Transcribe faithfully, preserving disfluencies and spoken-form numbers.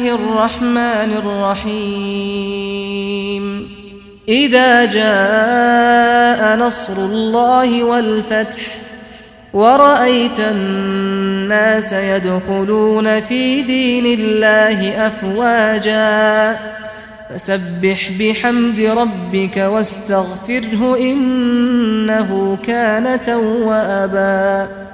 الله الرحمن الرحيم إذا جاء نصر الله والفتح ورأيت الناس يدخلون في دين الله أفواجا فسبح بحمد ربك واستغفره إنه كان توابا.